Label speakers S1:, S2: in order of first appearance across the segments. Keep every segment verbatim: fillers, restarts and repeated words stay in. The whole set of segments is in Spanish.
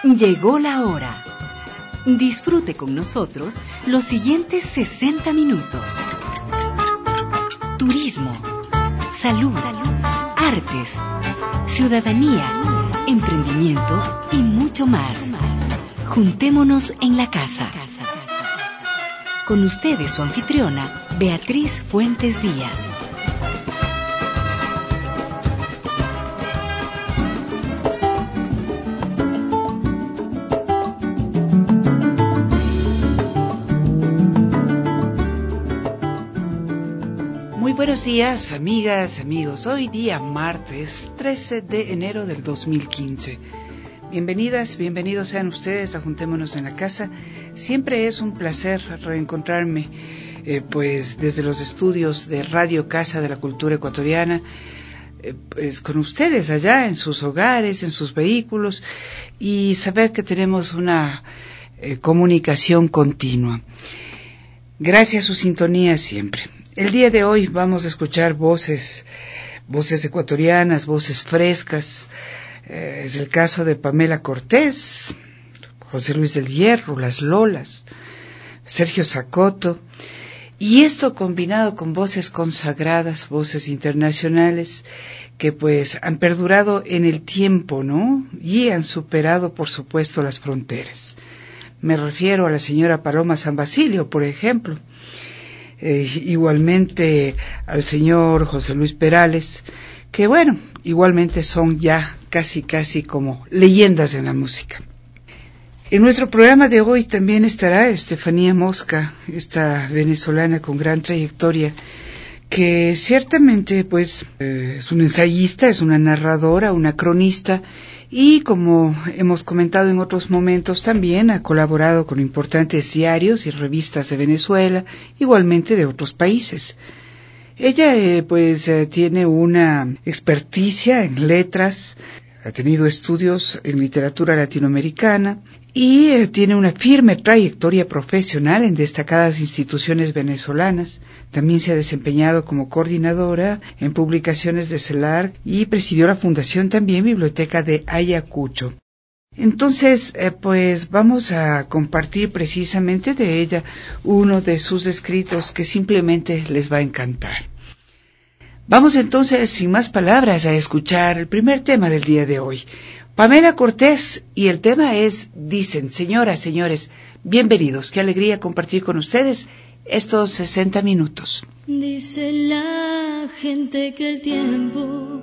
S1: Llegó la hora. Disfrute con nosotros los siguientes sesenta minutos. Turismo, salud, artes, ciudadanía, emprendimiento y mucho más. Juntémonos en la casa. Con ustedes su anfitriona, Beatriz Fuentes Díaz.
S2: Buenos días, amigas, amigos. Hoy día martes trece de enero del dos mil quince. Bienvenidas, bienvenidos sean ustedes a Juntémonos en la Casa. Siempre es un placer reencontrarme eh, pues desde los estudios de Radio Casa de la Cultura Ecuatoriana, eh, pues con ustedes allá en sus hogares, en sus vehículos, y saber que tenemos una eh, comunicación continua. Gracias a su sintonía siempre. El día de hoy vamos a escuchar voces, voces ecuatorianas, voces frescas. Eh, es el caso de Pamela Cortés, José Luis del Hierro, Las Lolas, Sergio Zacoto. Y esto combinado con voces consagradas, voces internacionales, que pues han perdurado en el tiempo, ¿no? Y han superado, por supuesto, las fronteras. Me refiero a la señora Paloma San Basilio, por ejemplo. Eh, igualmente al señor José Luis Perales, que bueno, igualmente son ya casi casi como leyendas en la música. En nuestro programa de hoy también estará Estefanía Mosca, esta venezolana con gran trayectoria, que ciertamente pues eh, es una ensayista, es una narradora, una cronista, y como hemos comentado en otros momentos también ha colaborado con importantes diarios y revistas de Venezuela, igualmente de otros países. Ella eh, pues eh, tiene una experticia en letras, ha tenido estudios en literatura latinoamericana y eh, tiene una firme trayectoria profesional en destacadas instituciones venezolanas. También se ha desempeñado como coordinadora en publicaciones de CELAR y presidió la fundación también Biblioteca de Ayacucho. Entonces, eh, pues vamos a compartir precisamente de ella uno de sus escritos que simplemente les va a encantar. Vamos entonces, sin más palabras, a escuchar el primer tema del día de hoy. Pamela Cortés, y el tema es Dicen. Señoras, señores, bienvenidos. Qué alegría compartir con ustedes estos sesenta minutos.
S3: Dice la gente que el tiempo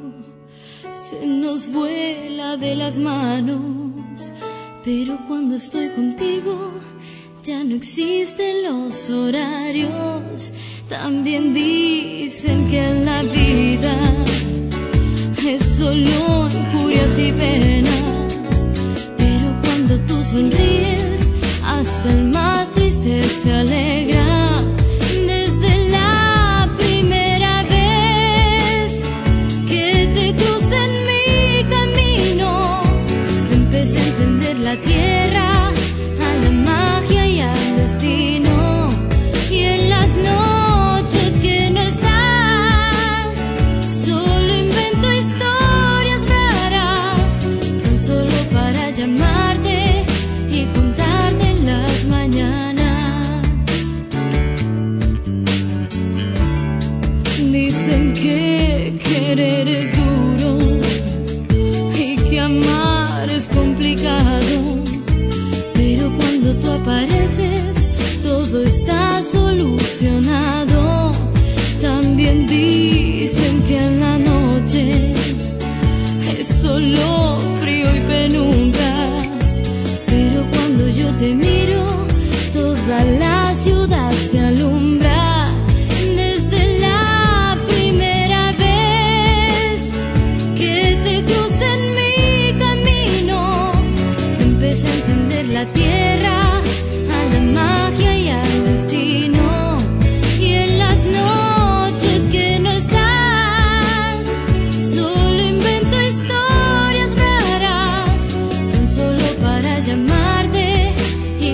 S3: se nos vuela de las manos, pero cuando estoy contigo ya no existen los horarios. También dicen que en la vida es solo injurias y penas, pero cuando tú sonríes hasta el más triste se alegra. Desde la primera vez que te crucé en mi camino, empecé a entender la tierra, a la magia y al destino. Y en las noches que no estás, solo invento historias raras, tan solo para llamarte y contarte las mañanas. Dicen que querer es duro y que amar es complicado, pero cuando tú apareces todo está solucionado. También dicen que en la noche es solo frío y penumbras, pero cuando yo te miro toda la ciudad se alumbra. Desde la primera vez que te crucé en mi camino, empecé a entender la tierra, a la magia y al destino. Y en las noches que no estás, solo invento historias raras, tan solo para llamarte y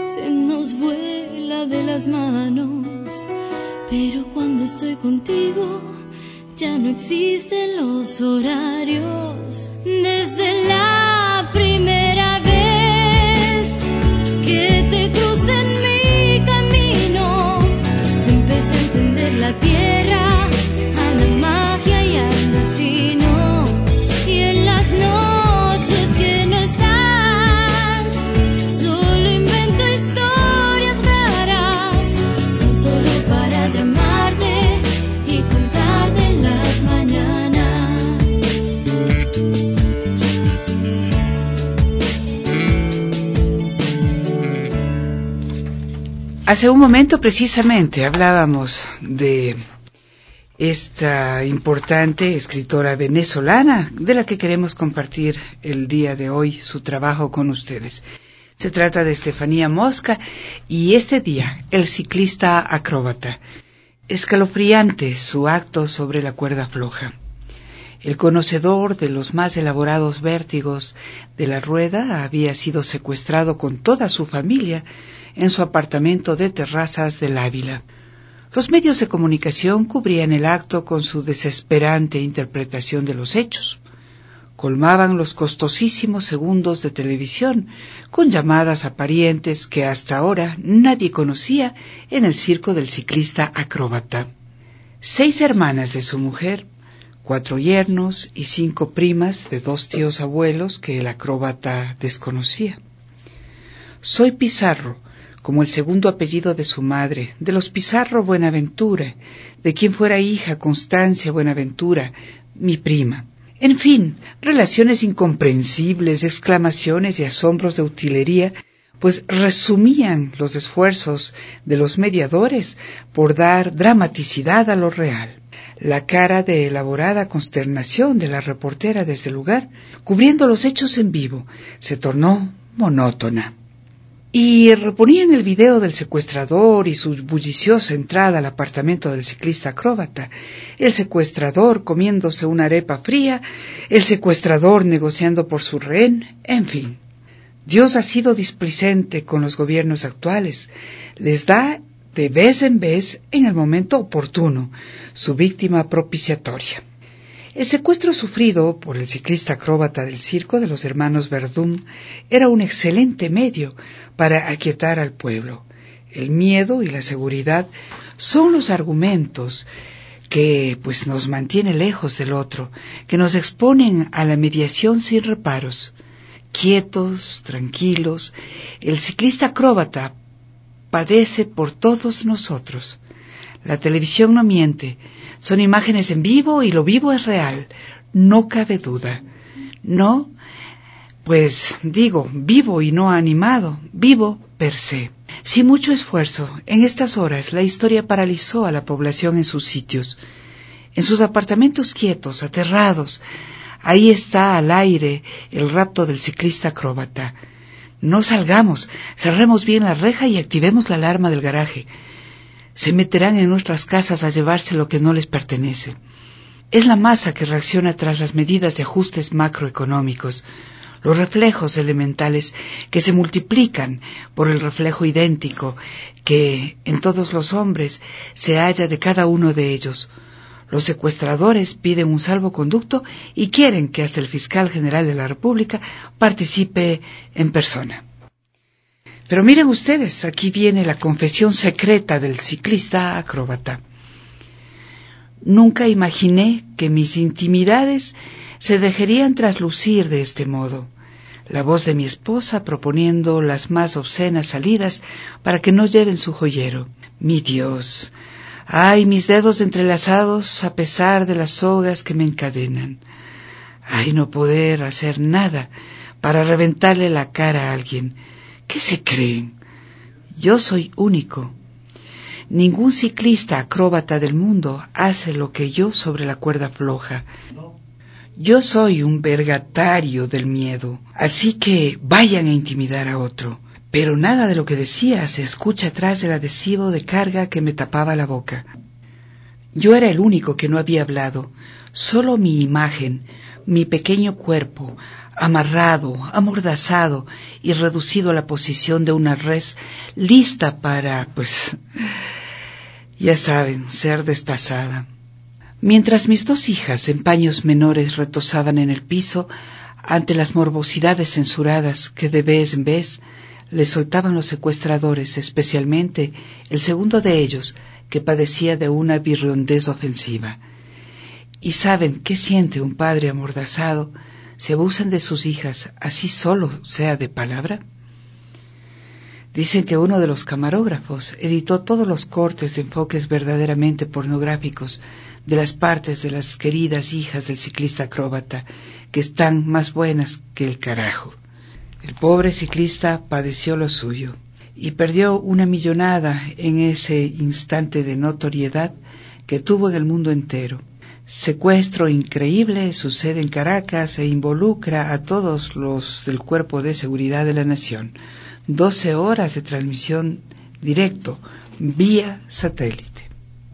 S3: se nos vuela de las manos, pero cuando estoy contigo ya no existen los horarios. Desde la primera vez que te crucé en mi camino, empecé a entender la tierra, a la magia y al destino. Y en las noches que no estás, solo invento historias raras, tan solo para llamarte y contarte las mañanas.
S2: Hace un momento precisamente hablábamos de esta importante escritora venezolana de la que queremos compartir el día de hoy su trabajo con ustedes. Se trata de Estefanía Mosca y este día, El ciclista acróbata. Escalofriante su acto sobre la cuerda floja. El conocedor de los más elaborados vértigos de la rueda había sido secuestrado con toda su familia en su apartamento de Terrazas del Ávila. Los medios de comunicación cubrían el acto con su desesperante interpretación de los hechos. Colmaban los costosísimos segundos de televisión con llamadas a parientes que hasta ahora nadie conocía en el circo del ciclista acróbata. Seis hermanas de su mujer, cuatro yernos y cinco primas de dos tíos abuelos que el acróbata desconocía. Soy Pizarro, como el segundo apellido de su madre, de los Pizarro Buenaventura, de quien fuera hija Constancia Buenaventura, mi prima. En fin, relaciones incomprensibles, exclamaciones y asombros de utilería, pues resumían los esfuerzos de los mediadores por dar dramaticidad a lo real. La cara de elaborada consternación de la reportera desde el lugar, cubriendo los hechos en vivo, se tornó monótona. Y reponían el video del secuestrador y su bulliciosa entrada al apartamento del ciclista acróbata, el secuestrador comiéndose una arepa fría, el secuestrador negociando por su rehén, en fin. Dios ha sido displicente con los gobiernos actuales, les da de vez en vez, en el momento oportuno, su víctima propiciatoria. El secuestro sufrido por el ciclista acróbata del circo de los hermanos Verdún era un excelente medio para aquietar al pueblo. El miedo y la seguridad son los argumentos que pues nos mantiene lejos del otro, que nos exponen a la mediación sin reparos. Quietos, tranquilos, el ciclista acróbata padece por todos nosotros. La televisión no miente. Son imágenes en vivo y lo vivo es real, no cabe duda. No, pues digo, vivo y no animado, vivo per se. Sin mucho esfuerzo, en estas horas la historia paralizó a la población en sus sitios, en sus apartamentos quietos, aterrados. Ahí está al aire el rapto del ciclista acróbata. No salgamos, cerremos bien la reja y activemos la alarma del garaje. Se meterán en nuestras casas a llevarse lo que no les pertenece. Es la masa que reacciona tras las medidas de ajustes macroeconómicos, los reflejos elementales que se multiplican por el reflejo idéntico que en todos los hombres se halla de cada uno de ellos. Los secuestradores piden un salvoconducto y quieren que hasta el fiscal general de la República participe en persona. Pero miren ustedes, aquí viene la confesión secreta del ciclista acróbata. Nunca imaginé que mis intimidades se dejarían traslucir de este modo. La voz de mi esposa proponiendo las más obscenas salidas para que no lleven su joyero. Mi Dios, ay, mis dedos entrelazados a pesar de las sogas que me encadenan. Ay, no poder hacer nada para reventarle la cara a alguien. ¿Qué se creen? Yo soy único. Ningún ciclista acróbata del mundo hace lo que yo sobre la cuerda floja. Yo soy un vergatario del miedo, así que vayan a intimidar a otro. Pero nada de lo que decía se escucha atrás del adhesivo de carga que me tapaba la boca. Yo era el único que no había hablado, solo mi imagen, Mi pequeño cuerpo, amarrado, amordazado y reducido a la posición de una res lista para, pues, ya saben, ser destazada. Mientras mis dos hijas en paños menores retozaban en el piso ante las morbosidades censuradas que de vez en vez les soltaban los secuestradores, especialmente el segundo de ellos, que padecía de una virriondez ofensiva. ¿Y saben qué siente un padre amordazado si abusan de sus hijas, así solo sea de palabra? Dicen que uno de los camarógrafos editó todos los cortes de enfoques verdaderamente pornográficos de las partes de las queridas hijas del ciclista acróbata, que están más buenas que el carajo. El pobre ciclista padeció lo suyo y perdió una millonada en ese instante de notoriedad que tuvo en el mundo entero. Secuestro increíble sucede en Caracas e involucra a todos los del Cuerpo de Seguridad de la Nación. doce horas de transmisión directo vía satélite.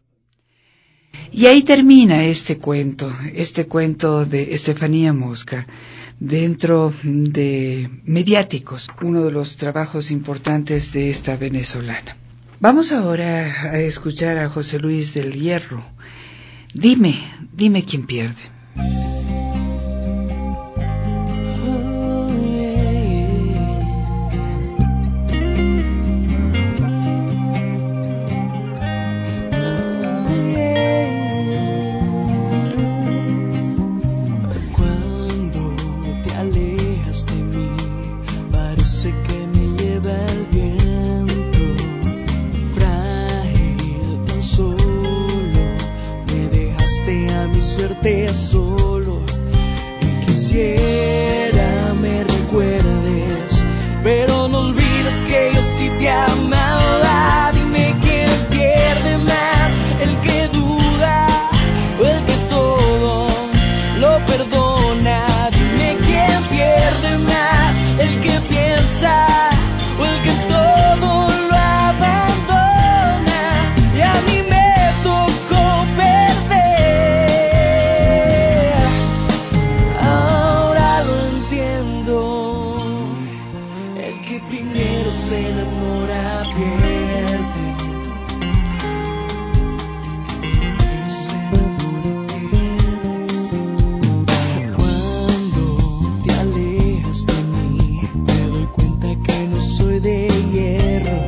S2: Y ahí termina este cuento, este cuento de Estefanía Mosca, dentro de Mediáticos, uno de los trabajos importantes de esta venezolana. Vamos ahora a escuchar a José Luis del Hierro. Dime, dime quién pierde.
S4: Solo y quisiera me recuerdes, pero no olvides que yo sí te amaba. Dime quién pierde más, el que duda o el que todo lo perdona. Dime quién pierde más, el que piensa o el que todo lo abandona. Y a mí me tocó perder. Primero se enamora, pierde. Cuando te alejas de mí, me doy cuenta que no soy de hierro.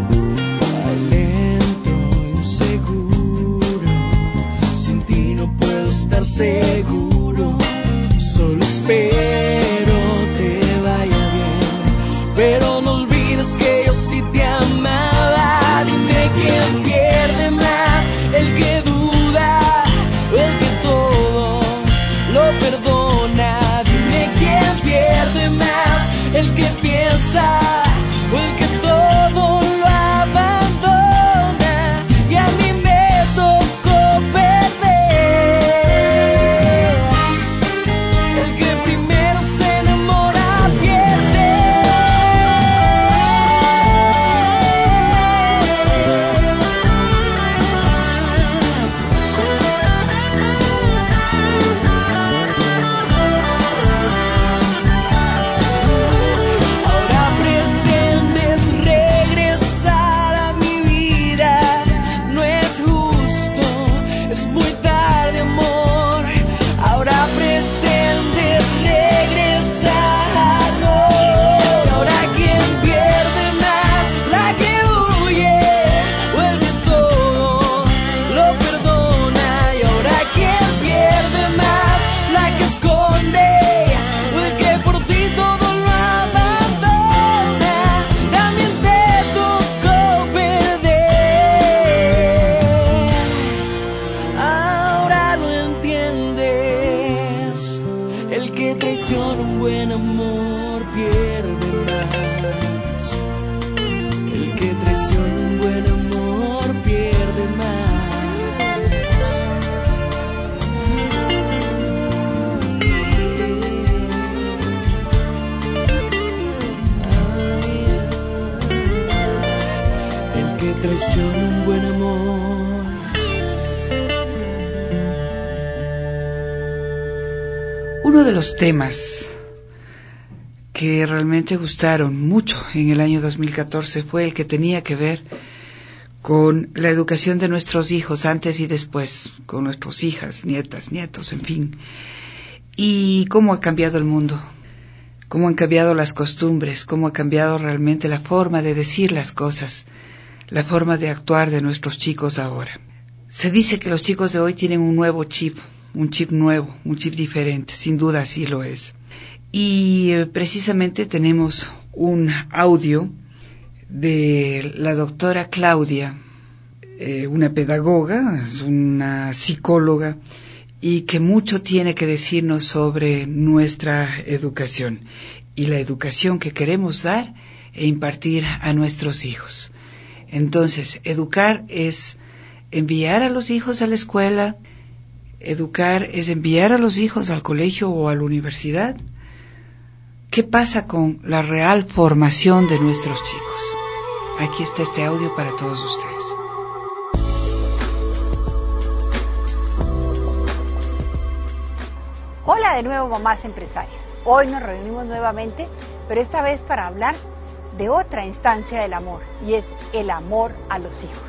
S4: Lento, inseguro, sin ti no puedo estar seguro. Solo espero te vaya bien, pero no olvides que yo sí te amaba. Dime quién pierde más, el que duda o el que todo lo perdona. Dime quién pierde más, el que piensa o el que todo lo abandona. Y a mí me tocó perder. El que primero se enamora pierde. Ahora pretendes regresar a mi vida. No es justo, es muy tarde, amor. Ahora pretendes regresar. Ahora quién pierde más, la que huye o el que todo lo perdona. Y ahora quién pierde más, la que esconde o el que por ti todo lo abandona. También te tocó perder. Ahora lo entiendes. El que traiciona un buen amor pierde más. El que traiciona un buen amor pierde más. El que traiciona un buen amor.
S2: uno de los temas que realmente gustaron mucho en el año dos mil catorce fue el que tenía que ver con la educación de nuestros hijos antes y después, con nuestras hijas, nietas, nietos, en fin, y cómo ha cambiado el mundo, cómo han cambiado las costumbres, cómo ha cambiado realmente la forma de decir las cosas, la forma de actuar de nuestros chicos ahora. Se dice que los chicos de hoy tienen un nuevo chip, un chip nuevo, un chip diferente, sin duda así lo es. Y eh, precisamente tenemos un audio de la doctora Claudia, eh, una pedagoga, una psicóloga, y que mucho tiene que decirnos sobre nuestra educación y la educación que queremos dar e impartir a nuestros hijos. Entonces, educar es enviar a los hijos a la escuela, educar es enviar a los hijos al colegio o a la universidad. ¿Qué pasa con la real formación de nuestros chicos? Aquí está este audio para todos ustedes.
S5: Hola de nuevo, mamás empresarias. Hoy nos reunimos nuevamente, pero esta vez para hablar de otra instancia del amor, y es el amor a los hijos.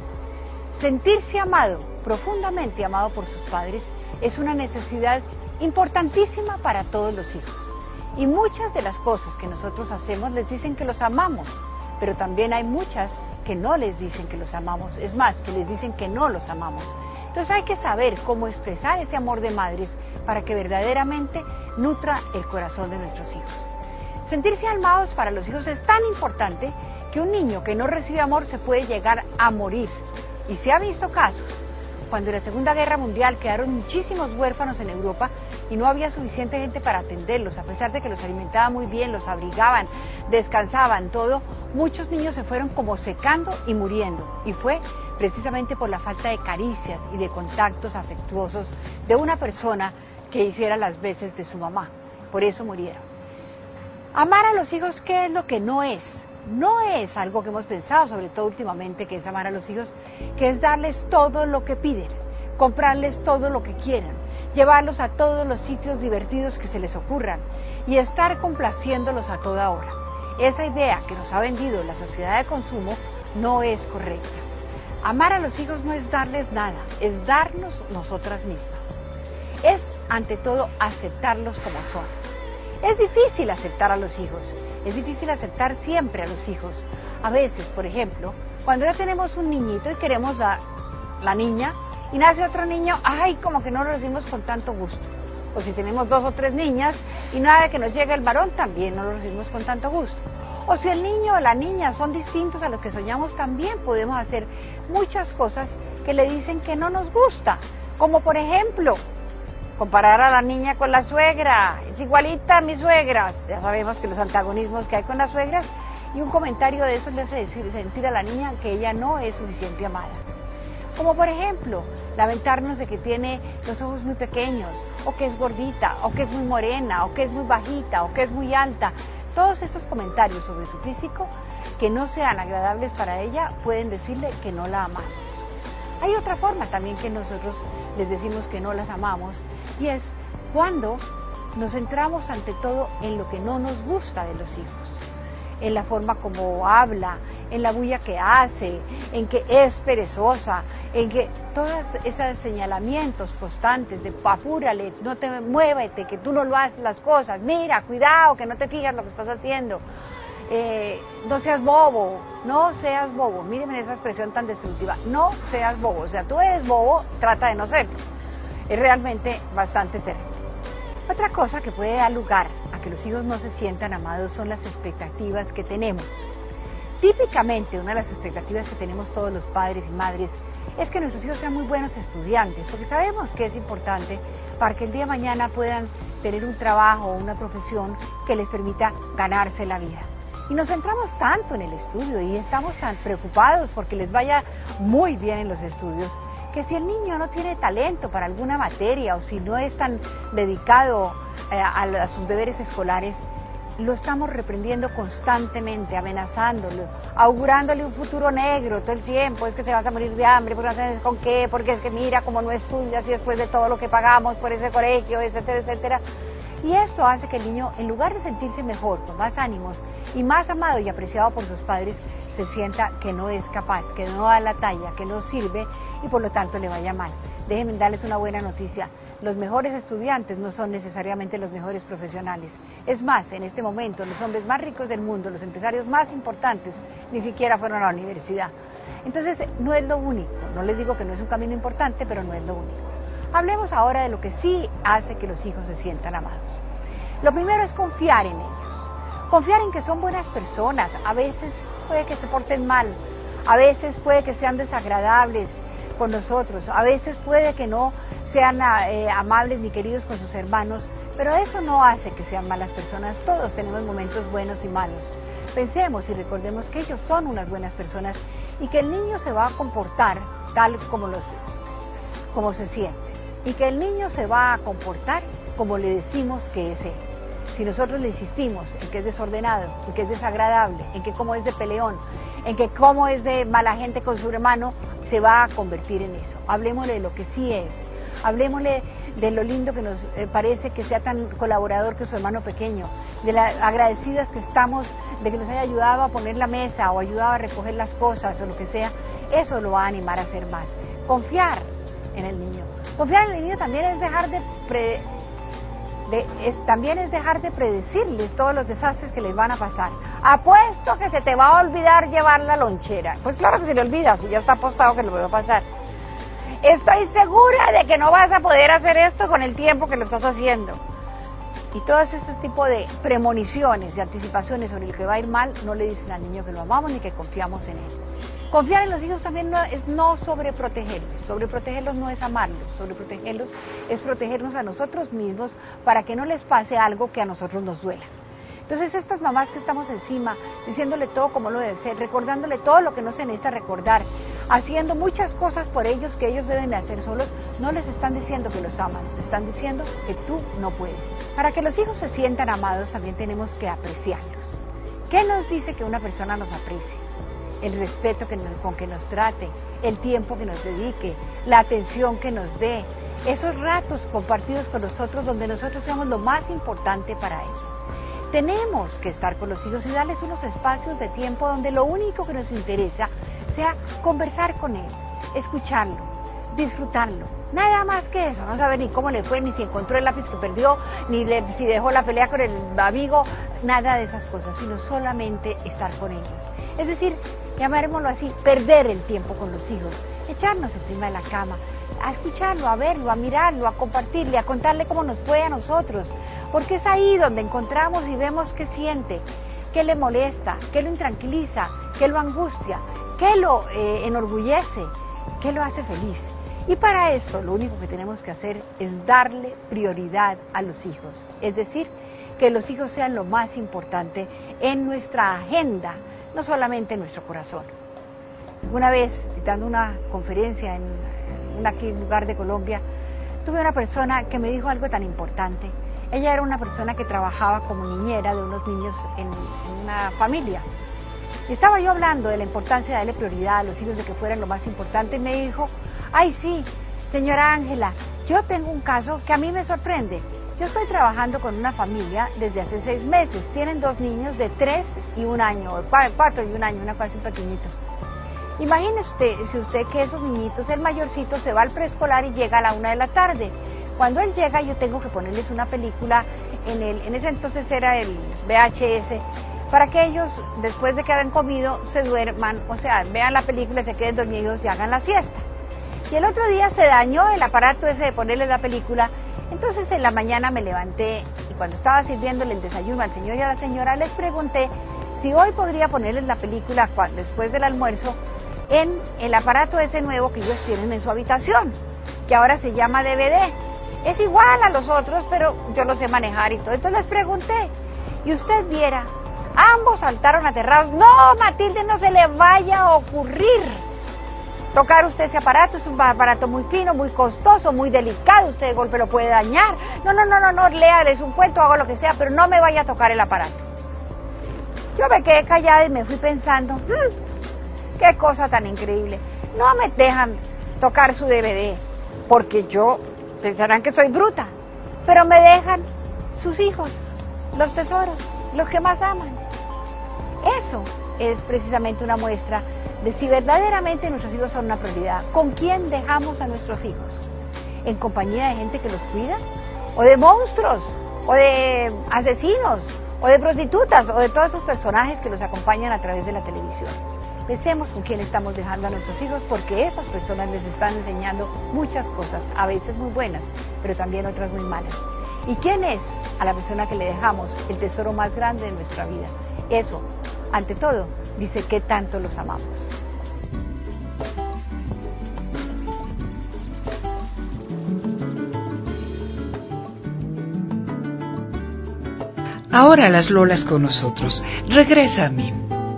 S5: Sentirse amado, profundamente amado por sus padres, es una necesidad importantísima para todos los hijos. Y muchas de las cosas que nosotros hacemos les dicen que los amamos, pero también hay muchas que no les dicen que los amamos, es más, que les dicen que no los amamos. Entonces hay que saber cómo expresar ese amor de madres para que verdaderamente nutra el corazón de nuestros hijos. Sentirse amados para los hijos es tan importante que un niño que no recibe amor se puede llegar a morir. Y se ha visto casos, cuando en la Segunda Guerra Mundial quedaron muchísimos huérfanos en Europa y no había suficiente gente para atenderlos, a pesar de que los alimentaban muy bien, los abrigaban, descansaban, todo, muchos niños se fueron como secando y muriendo. Y fue precisamente por la falta de caricias y de contactos afectuosos de una persona que hiciera las veces de su mamá. Por eso murieron. Amar a los hijos, ¿qué es lo que no es? No es algo que hemos pensado, sobre todo últimamente, que es amar a los hijos, que es darles todo lo que piden, comprarles todo lo que quieran, llevarlos a todos los sitios divertidos que se les ocurran y estar complaciéndolos a toda hora. Esa idea que nos ha vendido la sociedad de consumo no es correcta. Amar a los hijos no es darles nada, es darnos nosotras mismas. Es, ante todo, aceptarlos como son. Es difícil aceptar a los hijos, es difícil aceptar siempre a los hijos. A veces, por ejemplo, cuando ya tenemos un niñito y queremos la, la niña, y nace otro niño, ay, como que no lo recibimos con tanto gusto. O si tenemos dos o tres niñas, y nada de que nos llegue el varón, también no lo recibimos con tanto gusto. O si el niño o la niña son distintos a los que soñamos, también podemos hacer muchas cosas que le dicen que no nos gusta. Como por ejemplo, comparar a la niña con la suegra, es igualita a mi suegra. Ya sabemos que los antagonismos que hay con las suegras, y un comentario de eso le hace decir, sentir a la niña que ella no es suficiente amada. Como por ejemplo, lamentarnos de que tiene los ojos muy pequeños, o que es gordita, o que es muy morena, o que es muy bajita, o que es muy alta. Todos estos comentarios sobre su físico que no sean agradables para ella pueden decirle que no la amamos. Hay otra forma también que nosotros les decimos que no las amamos, y es cuando nos centramos ante todo en lo que no nos gusta de los hijos, en la forma como habla, en la bulla que hace, en que es perezosa, en que todos esos señalamientos constantes de apúrale, no te muévete, que tú no lo haces las cosas, mira, cuidado, que no te fijas lo que estás haciendo, eh, no seas bobo, no seas bobo, mírenme esa expresión tan destructiva, no seas bobo, o sea, tú eres bobo, trata de no serlo. Es realmente bastante terrible. Otra cosa que puede dar lugar a que los hijos no se sientan amados son las expectativas que tenemos. Típicamente, una de las expectativas que tenemos todos los padres y madres es que nuestros hijos sean muy buenos estudiantes, porque sabemos que es importante para que el día de mañana puedan tener un trabajo o una profesión que les permita ganarse la vida. Y nos centramos tanto en el estudio y estamos tan preocupados porque les vaya muy bien en los estudios, que si el niño no tiene talento para alguna materia o si no es tan dedicado eh, a, a sus deberes escolares, lo estamos reprendiendo constantemente, amenazándolo, augurándole un futuro negro todo el tiempo, es que te vas a morir de hambre, porque no sabes con qué, porque es que mira cómo no estudias y después de todo lo que pagamos por ese colegio, etcétera, etcétera. Y esto hace que el niño, en lugar de sentirse mejor, con más ánimos y más amado y apreciado por sus padres, se sienta que no es capaz, que no da la talla, que no sirve y por lo tanto le vaya mal. Déjenme darles una buena noticia. Los mejores estudiantes no son necesariamente los mejores profesionales. Es más, en este momento, los hombres más ricos del mundo, los empresarios más importantes, ni siquiera fueron a la universidad. Entonces, no es lo único. No les digo que no es un camino importante, pero no es lo único. Hablemos ahora de lo que sí hace que los hijos se sientan amados. Lo primero es confiar en ellos. Confiar en que son buenas personas. A veces puede que se porten mal. A veces puede que sean desagradables con nosotros. A veces puede que no sean eh, amables ni queridos con sus hermanos, pero eso no hace que sean malas personas. Todos tenemos momentos buenos y malos. Pensemos y recordemos que ellos son unas buenas personas y que el niño se va a comportar tal como, los, como se siente y que el niño se va a comportar como le decimos que es él. Si nosotros le insistimos en que es desordenado, en que es desagradable, en que como es de peleón, en que como es de mala gente con su hermano, se va a convertir en eso. Hablemosle de lo que sí es. Hablemosle de lo lindo que nos eh, parece que sea tan colaborador que su hermano pequeño, de las agradecidas que estamos de que nos haya ayudado a poner la mesa o ayudado a recoger las cosas o lo que sea. Eso lo va a animar a hacer más. Confiar en el niño. Confiar en el niño también es dejar de, pre, de es, también es dejar de predecirles todos los desastres que les van a pasar. Apuesto que se te va a olvidar llevar la lonchera. Pues claro que se le olvida, si ya está apostado que lo va a pasar. Estoy segura de que no vas a poder hacer esto con el tiempo que lo estás haciendo. Y todo este tipo de premoniciones, de anticipaciones sobre lo que va a ir mal, no le dicen al niño que lo amamos ni que confiamos en él. Confiar en los hijos también no, es no sobreprotegerlos. Sobreprotegerlos no es amarlos. Sobreprotegerlos es protegernos a nosotros mismos para que no les pase algo que a nosotros nos duela. Entonces estas mamás que estamos encima, diciéndole todo como lo debe ser, recordándole todo lo que no se necesita recordar, haciendo muchas cosas por ellos que ellos deben de hacer solos, no les están diciendo que los aman, te están diciendo que tú no puedes. Para que los hijos se sientan amados también tenemos que apreciarlos. ¿Qué nos dice que una persona nos aprecie? El respeto que nos, con que nos trate, el tiempo que nos dedique, la atención que nos dé, esos ratos compartidos con nosotros donde nosotros seamos lo más importante para ellos. Tenemos que estar con los hijos y darles unos espacios de tiempo donde lo único que nos interesa sea conversar con él, escucharlo, disfrutarlo. Nada más que eso, no saber ni cómo le fue, ni si encontró el lápiz que perdió, ni le, si dejó la pelea con el amigo, nada de esas cosas, sino solamente estar con ellos. Es decir, llamémoslo así, perder el tiempo con los hijos, echarnos encima de la cama, a escucharlo, a verlo, a mirarlo, a compartirle, a contarle cómo nos fue a nosotros, porque es ahí donde encontramos y vemos qué siente, qué le molesta, qué lo intranquiliza, qué lo angustia, qué lo eh, enorgullece, qué lo hace feliz. Y para esto lo único que tenemos que hacer es darle prioridad a los hijos, es decir, que los hijos sean lo más importante en nuestra agenda, no solamente en nuestro corazón. Una vez, dando una conferencia en un lugar de Colombia, tuve una persona que me dijo algo tan importante. Ella era una persona que trabajaba como niñera de unos niños en, en una familia. Y estaba yo hablando de la importancia de darle prioridad a los hijos, de que fueran lo más importante, y me dijo, ay sí, señora Ángela, yo tengo un caso que a mí me sorprende. Yo estoy trabajando con una familia desde hace seis meses. Tienen dos niños de tres y un año, o cuatro y un año, una cosa un pequeñito. Imagínese usted, si usted que esos niñitos, el mayorcito se va al preescolar y llega a la una de la tarde. Cuando él llega yo tengo que ponerles una película, en el, en ese entonces era el V H S, para que ellos, después de que hayan comido, se duerman, o sea, vean la película y se queden dormidos y hagan la siesta. Y el otro día se dañó el aparato ese de ponerles la película, entonces en la mañana me levanté y cuando estaba sirviéndole el desayuno al señor y a la señora les pregunté si hoy podría ponerles la película después del almuerzo en el aparato ese nuevo que ellos tienen en su habitación, que ahora se llama D V D. Es igual a los otros, pero yo lo sé manejar y todo. Entonces les pregunté, y usted viera, ambos saltaron aterrados. No, Matilde, no se le vaya a ocurrir tocar usted ese aparato, es un aparato muy fino, muy costoso, muy delicado, usted de golpe lo puede dañar. No, no, no, no, no, léales un cuento, hago lo que sea, pero no me vaya a tocar el aparato. Yo me quedé callada y me fui pensando, mmm, qué cosa tan increíble. No me dejan tocar su D V D, porque yo, pensarán que soy bruta, pero me dejan sus hijos, los tesoros, los que más aman. Eso es precisamente una muestra de si verdaderamente nuestros hijos son una prioridad. ¿Con quién dejamos a nuestros hijos? ¿En compañía de gente que los cuida? ¿O de monstruos? ¿O de asesinos? ¿O de prostitutas? ¿O de todos esos personajes que los acompañan a través de la televisión? Pensemos con quién estamos dejando a nuestros hijos, porque esas personas les están enseñando muchas cosas, a veces muy buenas, pero también otras muy malas. ¿Y quién es a la persona que le dejamos el tesoro más grande de nuestra vida? Eso, ante todo, dice qué tanto los amamos.
S2: Ahora las Lolas con nosotros. Regresa a mí.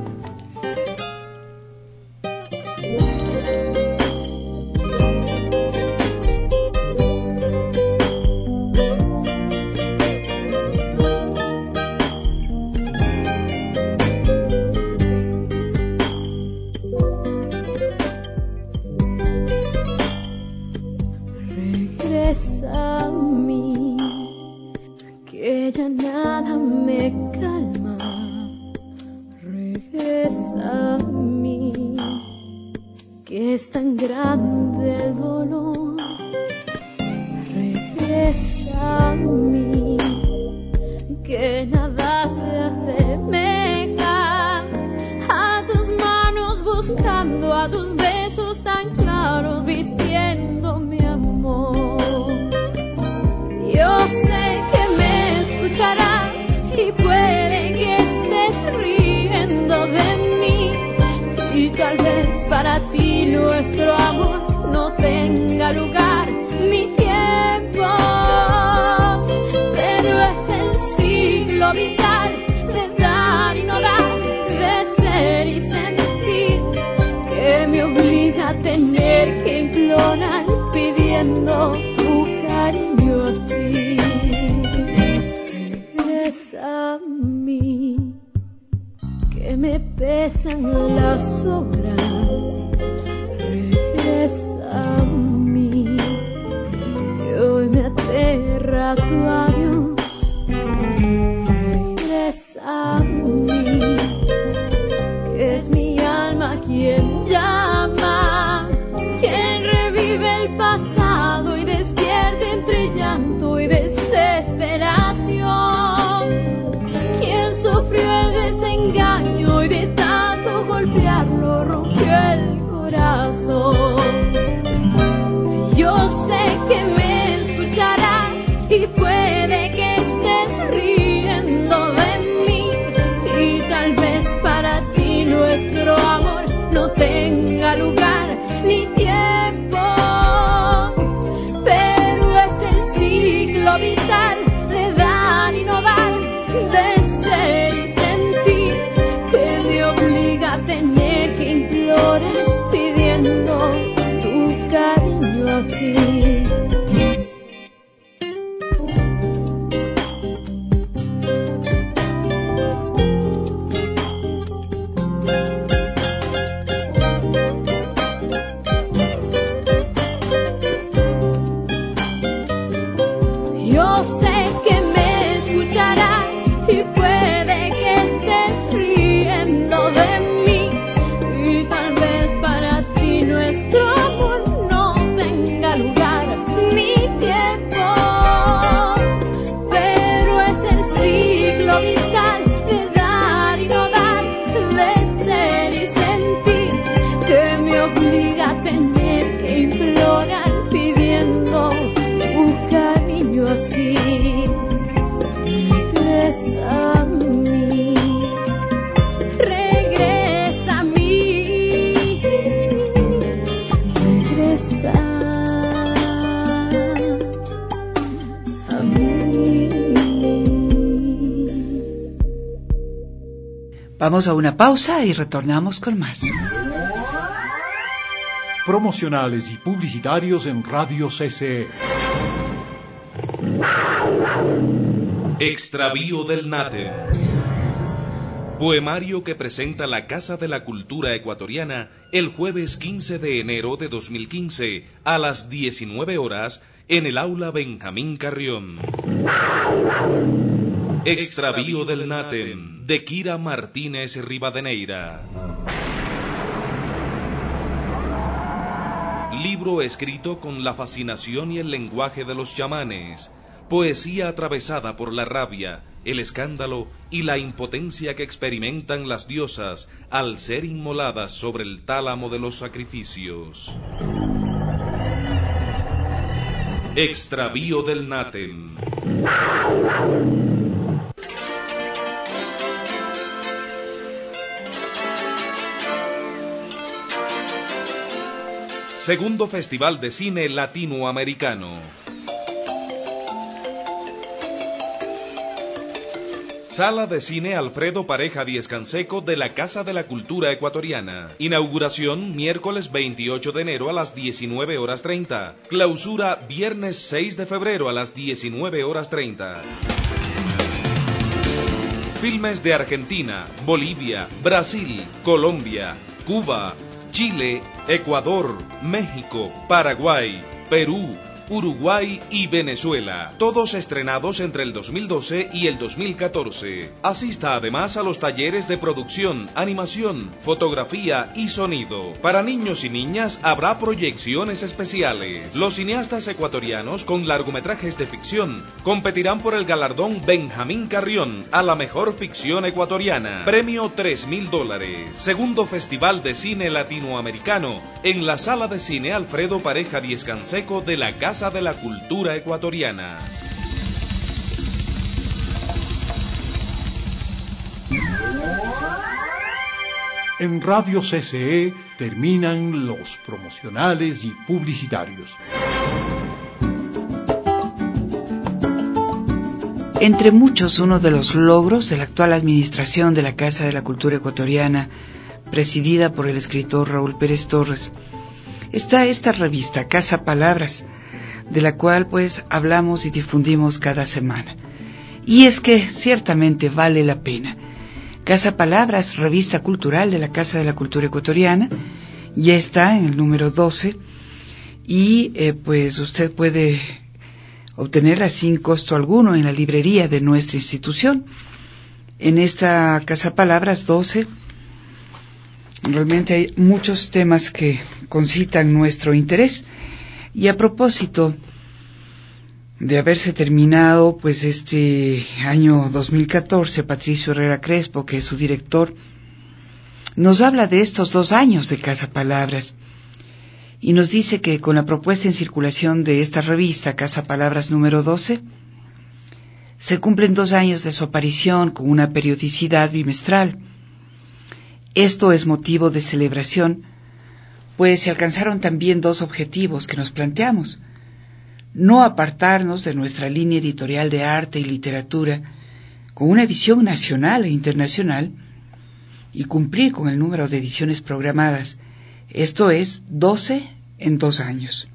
S2: Vamos a una pausa y retornamos con más.
S6: Promocionales y publicitarios en Radio C C E.
S7: Extravío del náter. Poemario que presenta la Casa de la Cultura Ecuatoriana el jueves quince de enero de dos mil quince a las diecinueve horas en el aula Benjamín Carrión. Extravío del Nátem, de Kira Martínez Rivadeneira. Libro escrito con la fascinación y el lenguaje de los chamanes. Poesía atravesada por la rabia, el escándalo y la impotencia que experimentan las diosas al ser inmoladas sobre el tálamo de los sacrificios. Extravío del Nátem. Segundo Festival de Cine Latinoamericano. Sala de Cine Alfredo Pareja Díez Canseco de la Casa de la Cultura Ecuatoriana. Inauguración miércoles veintiocho de enero a las diecinueve horas treinta. Clausura viernes seis de febrero a las diecinueve horas treinta. Filmes de Argentina, Bolivia, Brasil, Colombia, Cuba, Chile, Ecuador, México, Paraguay, Perú, Uruguay y Venezuela, todos estrenados entre el dos mil doce y el dos mil catorce. Asista además a los talleres de producción, animación, fotografía y sonido. Para niños y niñas habrá proyecciones especiales. Los cineastas ecuatorianos con largometrajes de ficción competirán por el galardón Benjamín Carrión a la mejor ficción ecuatoriana. Premio tres mil dólares. Segundo Festival de Cine Latinoamericano en la Sala de Cine Alfredo Pareja Díez Canseco de la Casa de la Cultura Ecuatoriana.
S6: En Radio C C E terminan los promocionales y publicitarios.
S2: Entre muchos, uno de los logros de la actual administración de la Casa de la Cultura Ecuatoriana, presidida por el escritor Raúl Pérez Torres, está esta revista, Casa Palabras, de la cual pues hablamos y difundimos cada semana. Y es que ciertamente vale la pena. Casa Palabras, revista cultural de la Casa de la Cultura Ecuatoriana, ya está en el número doce y eh, pues usted puede obtenerla sin costo alguno en la librería de nuestra institución. En esta Casa Palabras doce realmente hay muchos temas que concitan nuestro interés. Y a propósito de haberse terminado pues este año dos mil catorce, Patricio Herrera Crespo, que es su director, nos habla de estos dos años de Casa Palabras y nos dice que con la propuesta en circulación de esta revista, Casa Palabras número doce, se cumplen dos años de su aparición con una periodicidad bimestral. Esto es motivo de celebración, pues se alcanzaron también dos objetivos que nos planteamos: no apartarnos de nuestra línea editorial de arte y literatura con una visión nacional e internacional y cumplir con el número de ediciones programadas, esto es doce en dos años.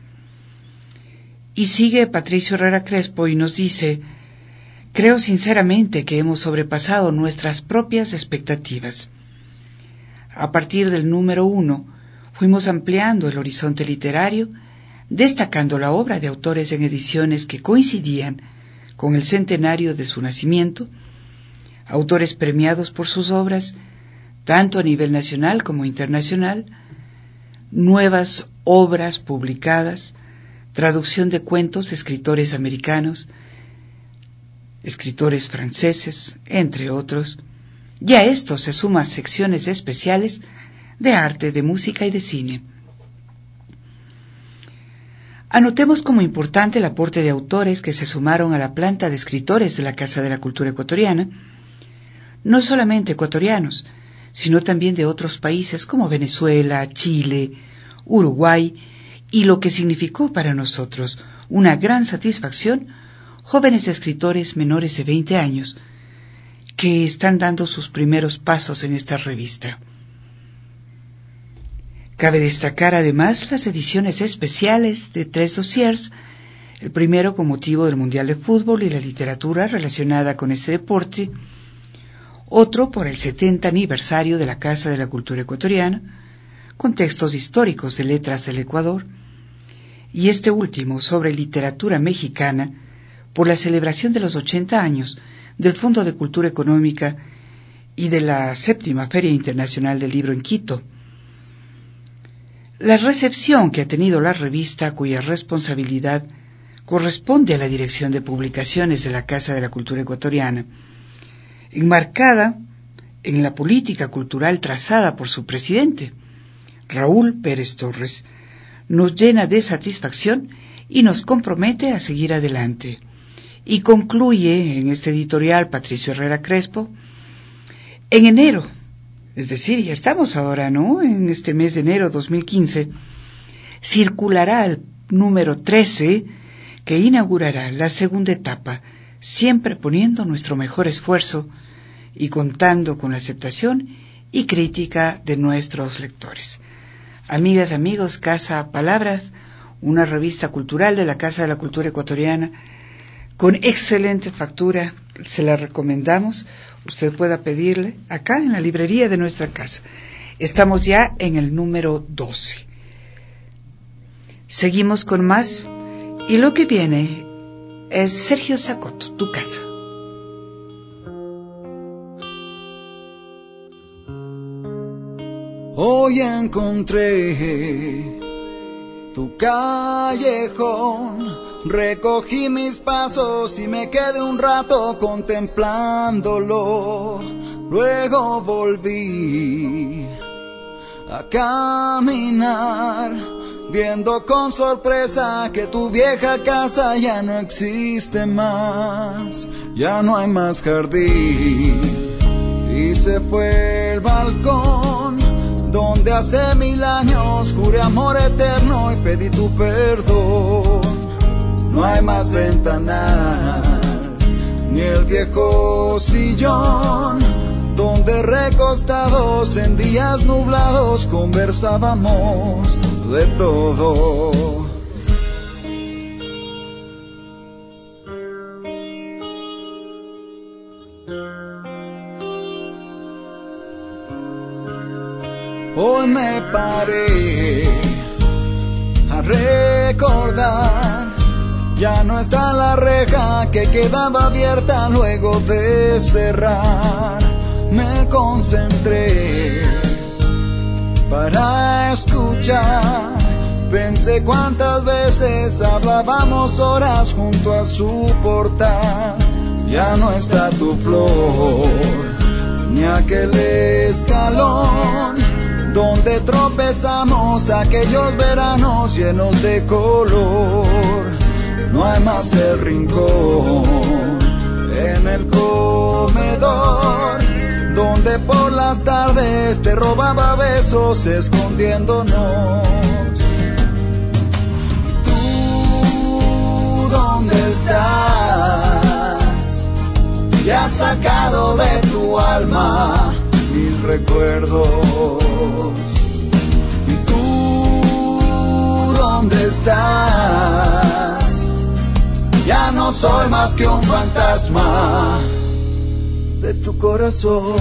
S2: Y sigue Patricio Herrera Crespo y nos dice: creo sinceramente que hemos sobrepasado nuestras propias expectativas. A partir del número uno, fuimos ampliando el horizonte literario, destacando la obra de autores en ediciones que coincidían con el centenario de su nacimiento, autores premiados por sus obras, tanto a nivel nacional como internacional, nuevas obras publicadas, traducción de cuentos de escritores americanos, escritores franceses, entre otros, y a esto se suman secciones especiales de arte, de música y de cine. Anotemos como importante el aporte de autores que se sumaron a la planta de escritores de la Casa de la Cultura Ecuatoriana, no solamente ecuatorianos, sino también de otros países como Venezuela, Chile, Uruguay, y lo que significó para nosotros una gran satisfacción, jóvenes escritores menores de veinte años que están dando sus primeros pasos en esta revista. Cabe destacar además las ediciones especiales de tres dossiers, el primero con motivo del Mundial de Fútbol y la literatura relacionada con este deporte, otro por el setenta aniversario de la Casa de la Cultura Ecuatoriana, con textos históricos de letras del Ecuador, y este último sobre literatura mexicana por la celebración de los ochenta años del Fondo de Cultura Económica y de la séptima Feria Internacional del Libro en Quito. La recepción que ha tenido la revista, cuya responsabilidad corresponde a la Dirección de Publicaciones de la Casa de la Cultura Ecuatoriana, enmarcada en la política cultural trazada por su presidente, Raúl Pérez Torres, nos llena de satisfacción y nos compromete a seguir adelante. Y concluye en este editorial Patricio Herrera Crespo: en enero, es decir, ya estamos ahora, ¿no?, en este mes de enero dos mil quince, circulará el número trece que inaugurará la segunda etapa, siempre poniendo nuestro mejor esfuerzo y contando con la aceptación y crítica de nuestros lectores. Amigas, amigos, Casa Palabras, una revista cultural de la Casa de la Cultura Ecuatoriana, con excelente factura, se la recomendamos. Usted pueda pedirle acá en la librería de nuestra casa. Estamos ya en el número doce. Seguimos con más, y lo que viene es Sergio Zacoto, Tu Casa.
S4: Hoy encontré tu callejón, recogí mis pasos y me quedé un rato contemplándolo. Luego volví a caminar, viendo con sorpresa que tu vieja casa ya no existe más. Ya no hay más jardín y se fue el balcón donde hace mil años juré amor eterno y pedí tu perdón. No hay más ventanal, ni el viejo sillón, donde recostados en días nublados conversábamos de todo. Hoy me paré a recordar, ya no está la reja que quedaba abierta luego de cerrar. Me concentré para escuchar, pensé cuántas veces hablábamos horas junto a su portal. Ya no está tu flor, ni aquel escalón donde tropezamos aquellos veranos llenos de color. No hay más el rincón en el comedor, donde por las tardes te robaba besos escondiéndonos. ¿Tú dónde estás? Ya has sacado de tu alma mis recuerdos. ¿Y tú dónde estás? Ya no soy más que un fantasma de tu corazón.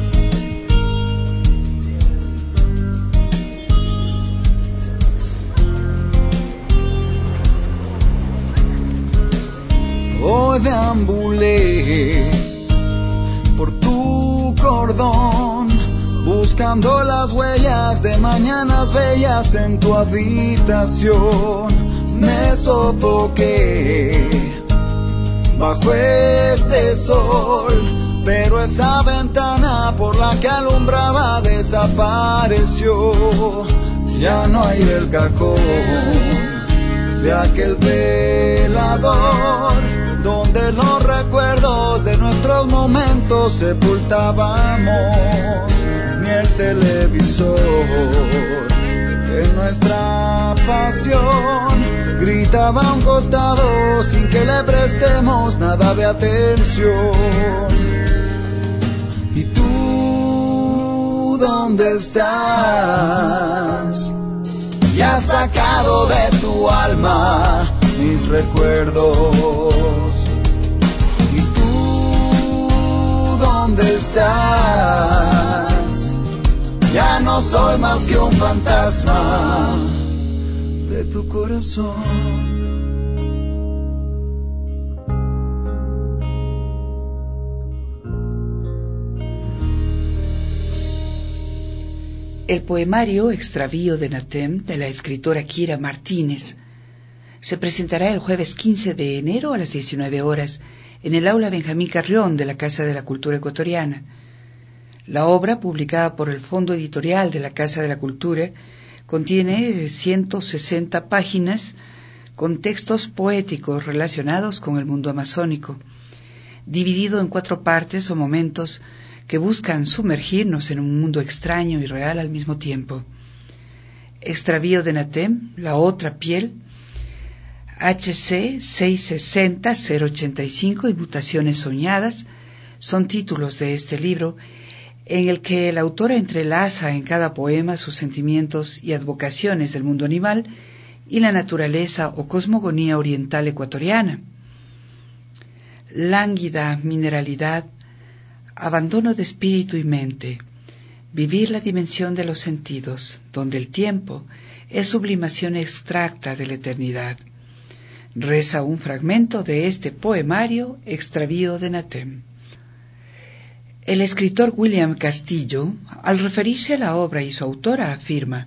S4: Hoy deambulé por tu cordón, buscando las huellas de mañanas bellas en tu habitación. Me sofoqué bajo este sol, pero esa ventana por la que alumbraba desapareció. Ya no hay el cajón de aquel velador, donde los recuerdos de nuestros momentos sepultábamos, ni el televisor en nuestra pasión gritaba a un costado sin que le prestemos nada de atención. ¿Y tú dónde estás? Ya has sacado de tu alma mis recuerdos. ¿Y tú dónde
S8: estás. Ya no soy más que un fantasma de tu corazón.
S2: El poemario Extravío de Natem, de la escritora Kira Martínez, se presentará el jueves quince de enero a las diecinueve horas en el aula Benjamín Carrión de la Casa de la Cultura Ecuatoriana. La obra, publicada por el Fondo Editorial de la Casa de la Cultura, contiene ciento sesenta páginas con textos poéticos relacionados con el mundo amazónico, dividido en cuatro partes o momentos que buscan sumergirnos en un mundo extraño y real al mismo tiempo. Extravío de Natem, La otra piel, H C seiscientos sesenta a cero ochenta y cinco y Mutaciones soñadas son títulos de este libro, en el que la autora entrelaza en cada poema sus sentimientos y advocaciones del mundo animal y la naturaleza o cosmogonía oriental ecuatoriana. Lánguida mineralidad, abandono de espíritu y mente, vivir la dimensión de los sentidos, donde el tiempo es sublimación extracta de la eternidad. Reza un fragmento de este poemario Extravío de Natem. El escritor William Castillo, al referirse a la obra y su autora, afirma: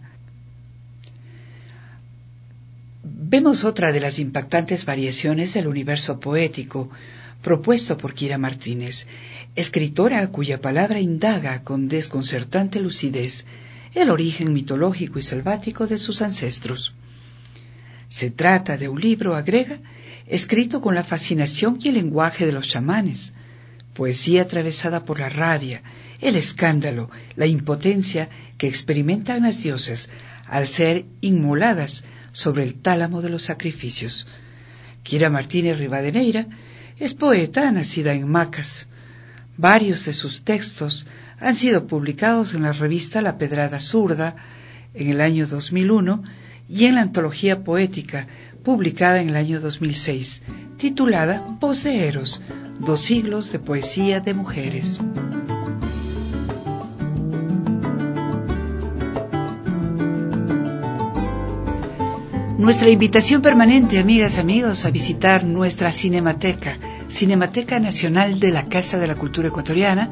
S2: vemos otra de las impactantes variaciones del universo poético propuesto por Kira Martínez, escritora cuya palabra indaga con desconcertante lucidez el origen mitológico y selvático de sus ancestros. Se trata de un libro, agrega, escrito con la fascinación y el lenguaje de los chamanes, poesía atravesada por la rabia, el escándalo, la impotencia que experimentan las diosas al ser inmoladas sobre el tálamo de los sacrificios. Kira Martínez Rivadeneira es poeta nacida en Macas. Varios de sus textos han sido publicados en la revista La Pedrada Zurda en el año dos mil uno y en la antología poética publicada en el año dos mil seis, titulada Voz de Eros, dos siglos de poesía de mujeres. Nuestra invitación permanente, amigas, amigos, a visitar nuestra Cinemateca, Cinemateca Nacional de la Casa de la Cultura Ecuatoriana,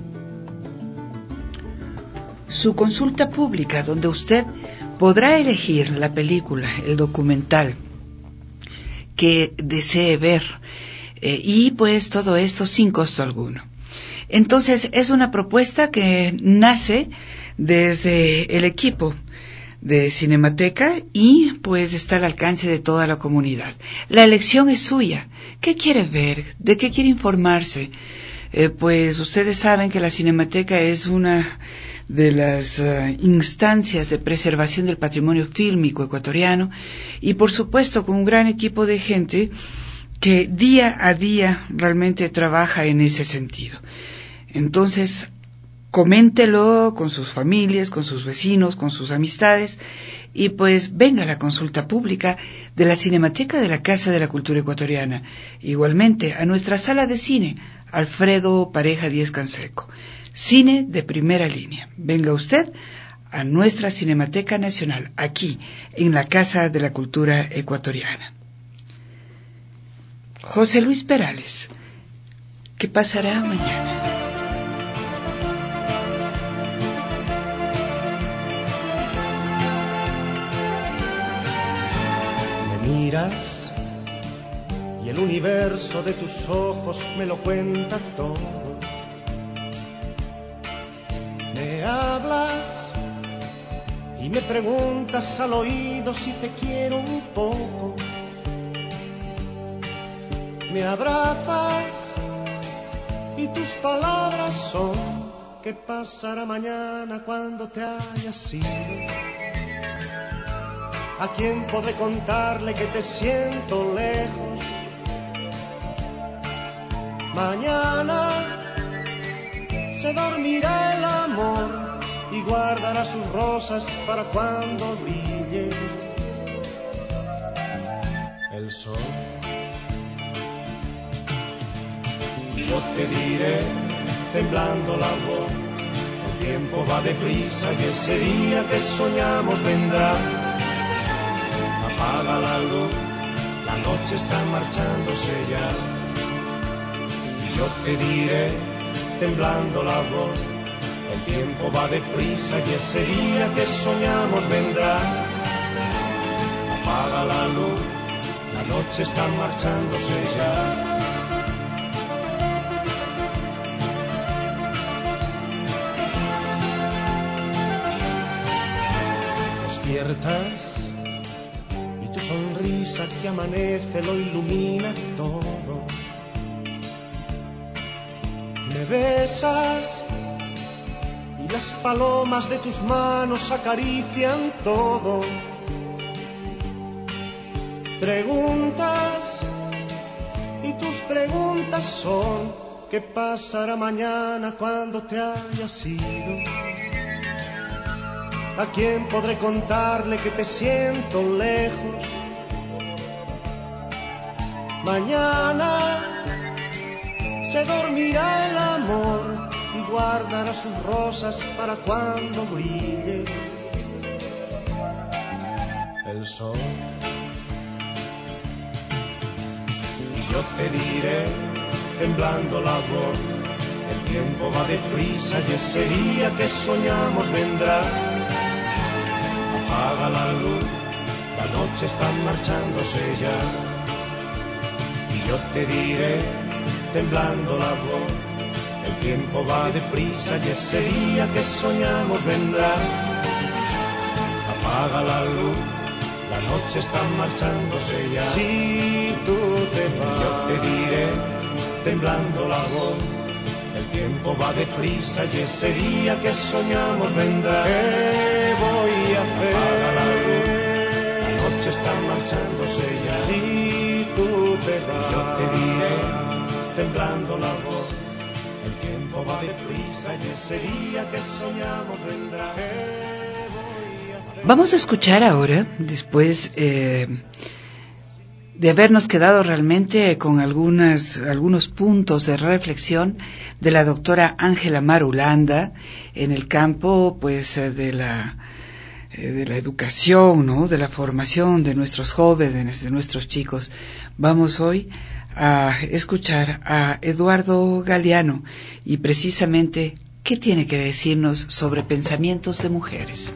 S2: su consulta pública donde usted podrá elegir la película, el documental que desee ver, eh, y pues todo esto sin costo alguno. Entonces es una propuesta que nace desde el equipo de Cinemateca y pues está al alcance de toda la comunidad. La elección es suya. ¿Qué quiere ver? ¿De qué quiere informarse? Eh, pues ustedes saben que la Cinemateca es una de las uh, instancias de preservación del patrimonio fílmico ecuatoriano y por supuesto con un gran equipo de gente que día a día realmente trabaja en ese sentido. Entonces, coméntelo con sus familias, con sus vecinos, con sus amistades y pues venga a la consulta pública de la Cinemateca de la Casa de la Cultura Ecuatoriana. Igualmente a nuestra sala de cine, Alfredo Pareja Díez Canseco. Cine de primera línea. Venga usted a nuestra Cinemateca Nacional, aquí en la Casa de la Cultura Ecuatoriana. José Luis Perales, ¿qué pasará mañana?
S9: Miras y el universo de tus ojos me lo cuenta todo. Me hablas y me preguntas al oído si te quiero un poco. Me abrazas y tus palabras son: ¿qué pasará mañana cuando te hayas ido? ¿A quién podré contarle que te siento lejos? Mañana se dormirá el amor y guardará sus rosas para cuando brille el sol. Y yo te diré temblando la voz. El tiempo va deprisa y ese día que soñamos vendrá. Apaga la luz, la noche está marchándose ya. Y yo te diré, temblando la voz, el tiempo va deprisa y ese día que soñamos vendrá. Apaga la luz, la noche está marchándose ya. Despiertas y tu sonrisa que amanece lo ilumina todo. Me besas y las palomas de tus manos acarician todo. Preguntas y tus preguntas son: ¿qué pasará mañana cuando te hayas ido? ¿A quién podré contarle que te siento lejos? Mañana se dormirá el amor y guardará sus rosas para cuando brille el sol. Y yo te diré, temblando la voz, el tiempo va deprisa y ese día que soñamos vendrá. Apaga la luz, la noche está marchándose ya. Y yo te diré, temblando la voz, el tiempo va deprisa y ese día que soñamos vendrá. Apaga la luz, la noche está marchándose ya. Si tú te vas, yo te diré, temblando la voz, el tiempo va deprisa y ese día que soñamos vendrá. ¿Qué voy a hacer? Apaga la luz, la noche está marchándose ya. Si tú te vas, yo te diré, temblando la voz, el tiempo va deprisa y ese día que soñamos vendrá. ¿Qué voy a hacer?
S2: Vamos a escuchar ahora, después eh, de habernos quedado realmente con algunas, algunos puntos de reflexión de la doctora Ángela Marulanda en el campo, pues, de la de la educación, ¿no? De la formación de nuestros jóvenes, de nuestros chicos. Vamos hoy a escuchar a Eduardo Galeano y precisamente qué tiene que decirnos sobre pensamientos de mujeres.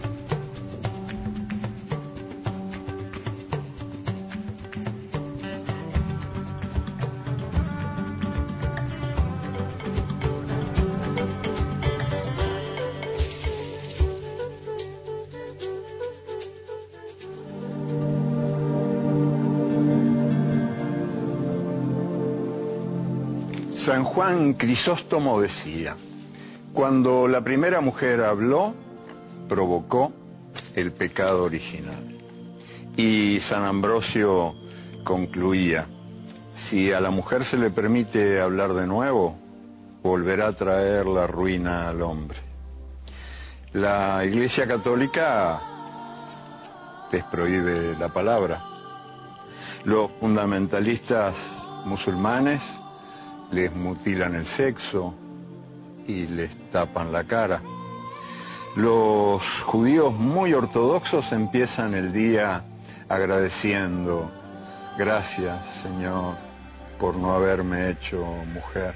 S10: San Juan Crisóstomo decía: cuando la primera mujer habló, provocó el pecado original. Y San Ambrosio concluía: si a la mujer se le permite hablar de nuevo, volverá a traer la ruina al hombre. La Iglesia Católica les prohíbe la palabra. Los fundamentalistas musulmanes les mutilan el sexo y les tapan la cara. Los judíos muy ortodoxos empiezan el día agradeciendo: gracias, Señor, por no haberme hecho mujer.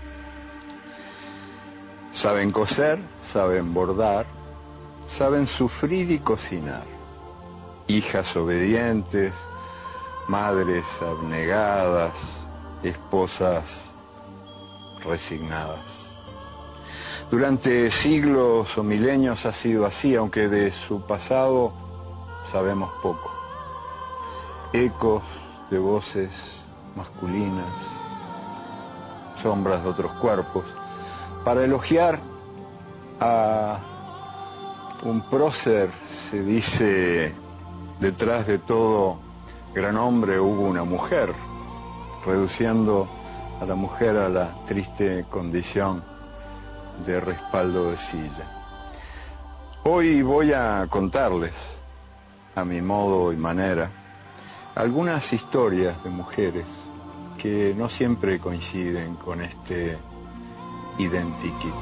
S10: Saben coser, saben bordar, saben sufrir y cocinar. Hijas obedientes, madres abnegadas, esposas resignadas. Durante siglos o milenios ha sido así, aunque de su pasado sabemos poco. Ecos de voces masculinas, sombras de otros cuerpos. Para elogiar a un prócer se dice: detrás de todo gran hombre hubo una mujer, reduciendo a la mujer a la triste condición de respaldo de silla. Hoy voy a contarles, a mi modo y manera, algunas historias de mujeres que no siempre coinciden con este identikit.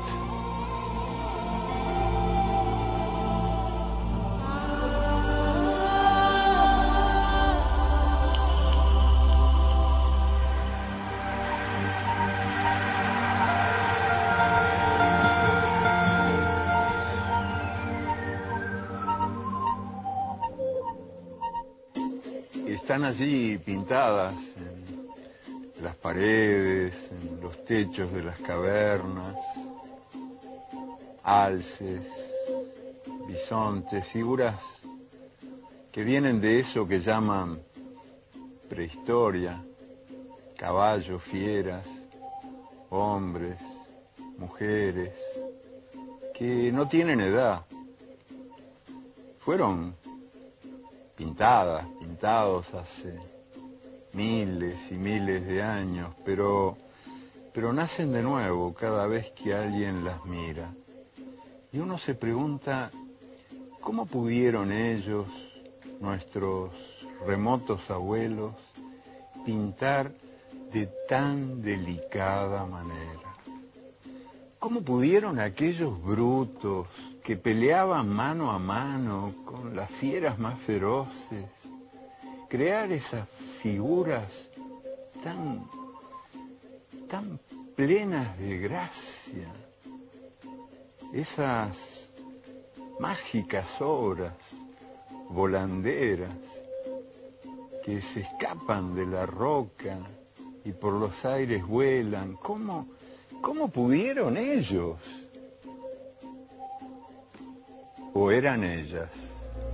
S10: Están allí pintadas en las paredes, en los techos de las cavernas, alces, bisontes, figuras que vienen de eso que llaman prehistoria, caballos, fieras, hombres, mujeres, que no tienen edad. Fueron pintadas, pintados hace miles y miles de años, pero, pero nacen de nuevo cada vez que alguien las mira. Y uno se pregunta, ¿cómo pudieron ellos, nuestros remotos abuelos, pintar de tan delicada manera? ¿Cómo pudieron aquellos brutos que peleaban mano a mano con las fieras más feroces crear esas figuras tan, tan plenas de gracia, esas mágicas obras volanderas que se escapan de la roca y por los aires vuelan? ¿Cómo, cómo pudieron ellos? ¿O eran ellas?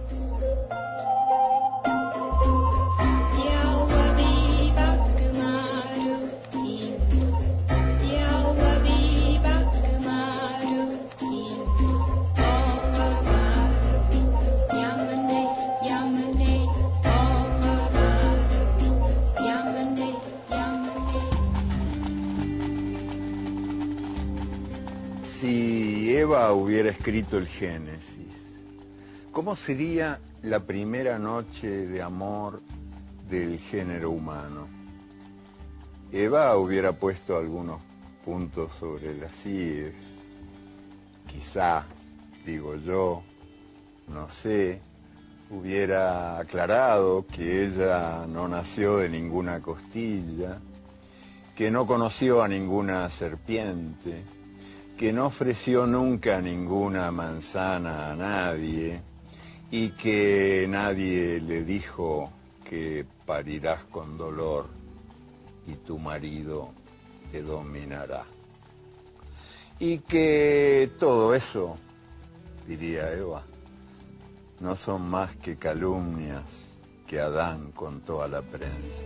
S10: Si Eva hubiera escrito el Génesis, ¿cómo sería la primera noche de amor del género humano? Eva hubiera puesto algunos puntos sobre las íes, quizá, digo yo, no sé, hubiera aclarado que ella no nació de ninguna costilla, que no conoció a ninguna serpiente, que no ofreció nunca ninguna manzana a nadie y que nadie le dijo que parirás con dolor y tu marido te dominará. Y que todo eso, diría Eva, no son más que calumnias que Adán contó a la prensa.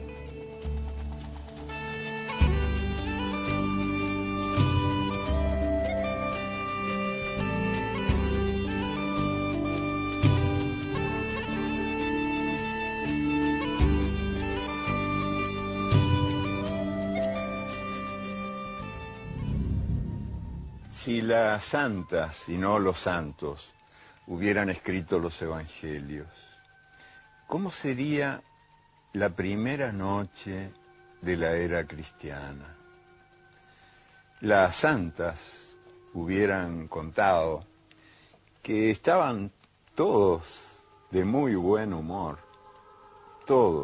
S10: Si las santas y no los santos hubieran escrito los evangelios, ¿cómo sería la primera noche de la era cristiana? Las santas hubieran contado que estaban todos de muy buen humor, todos.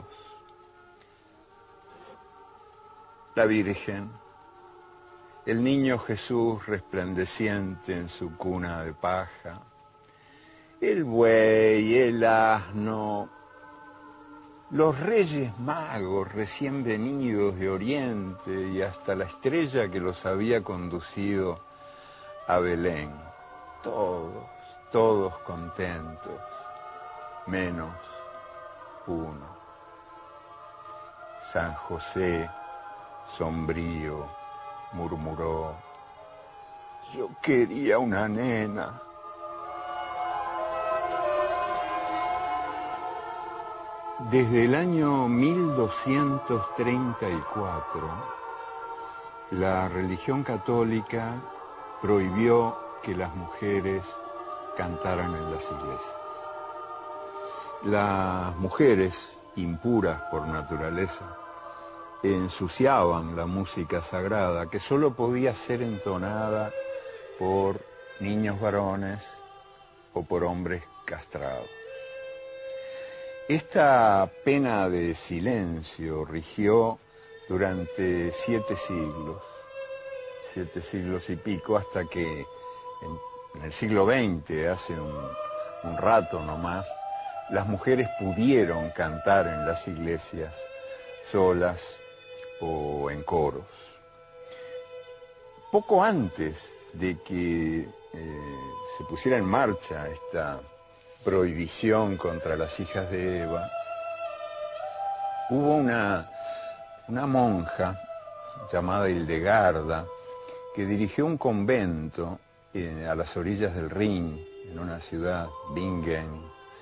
S10: La Virgen, el niño Jesús resplandeciente en su cuna de paja, el buey, el asno, los reyes magos recién venidos de Oriente y hasta la estrella que los había conducido a Belén. Todos, todos contentos, menos uno. San José, sombrío, murmuró: yo quería una nena. Desde el año mil doscientos treinta y cuatro, la religión católica prohibió que las mujeres cantaran en las iglesias. Las mujeres, impuras por naturaleza, ensuciaban la música sagrada, que solo podía ser entonada por niños varones o por hombres castrados. Esta pena de silencio rigió durante siete siglos, siete siglos y pico, hasta que en, en el siglo veinte, hace un, un rato nomás, las mujeres pudieron cantar en las iglesias solas o en coros. Poco antes de que eh, se pusiera en marcha esta prohibición contra las hijas de Eva, hubo una, una monja llamada Hildegarda que dirigió un convento eh, a las orillas del Rin, en una ciudad, Bingen,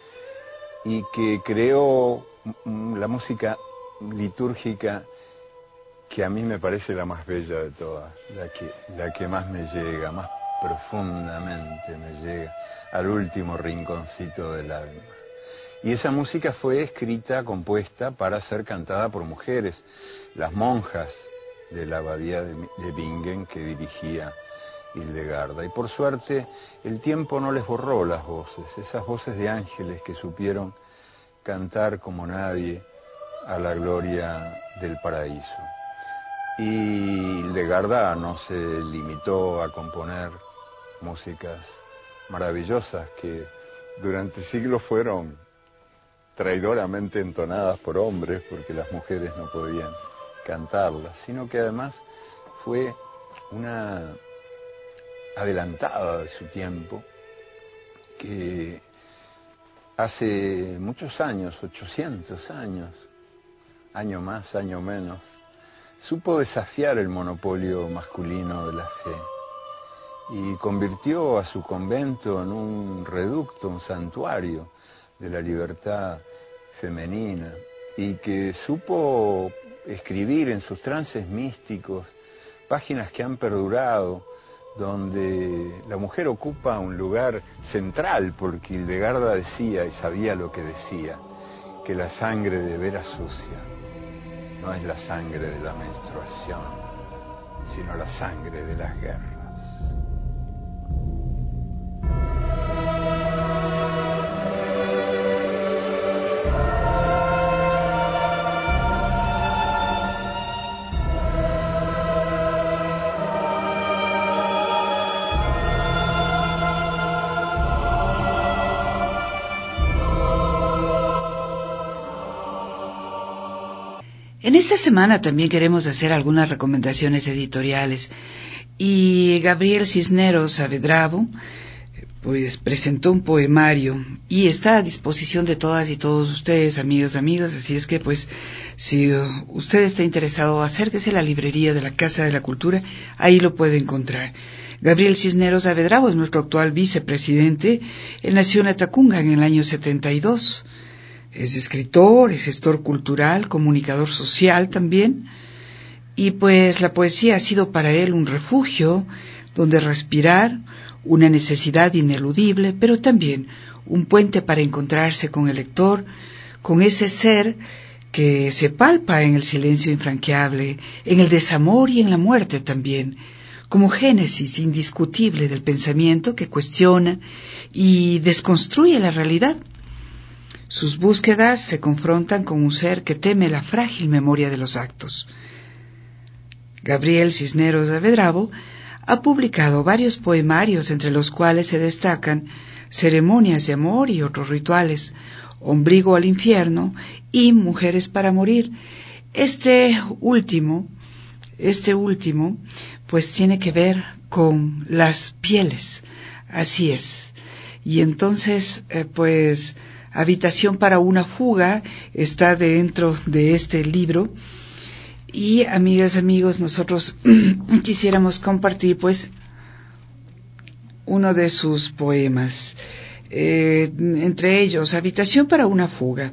S10: y que creó la música litúrgica que a mí me parece la más bella de todas, la que, la que más me llega, más profundamente me llega al último rinconcito del alma. Y esa música fue escrita, compuesta para ser cantada por mujeres, las monjas de la abadía de, de Bingen que dirigía Hildegarda. Y por suerte el tiempo no les borró las voces, esas voces de ángeles que supieron cantar como nadie a la gloria del paraíso. Y Hildegarda no se limitó a componer músicas maravillosas que durante siglos fueron traidoramente entonadas por hombres porque las mujeres no podían cantarlas, sino que además fue una adelantada de su tiempo que hace muchos años, ochocientos años, año más, año menos, supo desafiar el monopolio masculino de la fe y convirtió a su convento en un reducto, un santuario de la libertad femenina, y que supo escribir en sus trances místicos páginas que han perdurado, donde la mujer ocupa un lugar central, porque Hildegarda decía, y sabía lo que decía, que la sangre de veras sucia no es la sangre de la menstruación, sino la sangre de las guerras.
S2: En esta semana también queremos hacer algunas recomendaciones editoriales y Gabriel Cisneros Saavedra pues presentó un poemario y está a disposición de todas y todos ustedes, amigos, amigas, así es que pues si uh, usted está interesado, acérquese a la librería de la Casa de la Cultura, ahí lo puede encontrar. Gabriel Cisneros Saavedra es nuestro actual vicepresidente. Él nació en Atacunga en el año setenta y dos. Es escritor, es gestor cultural, comunicador social también, y pues la poesía ha sido para él un refugio donde respirar, una necesidad ineludible, pero también un puente para encontrarse con el lector, con ese ser que se palpa en el silencio infranqueable, en el desamor y en la muerte también, como génesis indiscutible del pensamiento que cuestiona y desconstruye la realidad. Sus búsquedas se confrontan con un ser que teme la frágil memoria de los actos. Gabriel Cisneros Saavedra ha publicado varios poemarios, entre los cuales se destacan Ceremonias de amor y otros rituales, Ombligo al infierno y Mujeres para morir. Este último, este último, pues tiene que ver con las pieles, así es. Y entonces, eh, pues, Habitación para una fuga está dentro de este libro. Y, amigas, amigos, nosotros quisiéramos compartir, pues, uno de sus poemas. Eh, entre ellos, Habitación para una fuga.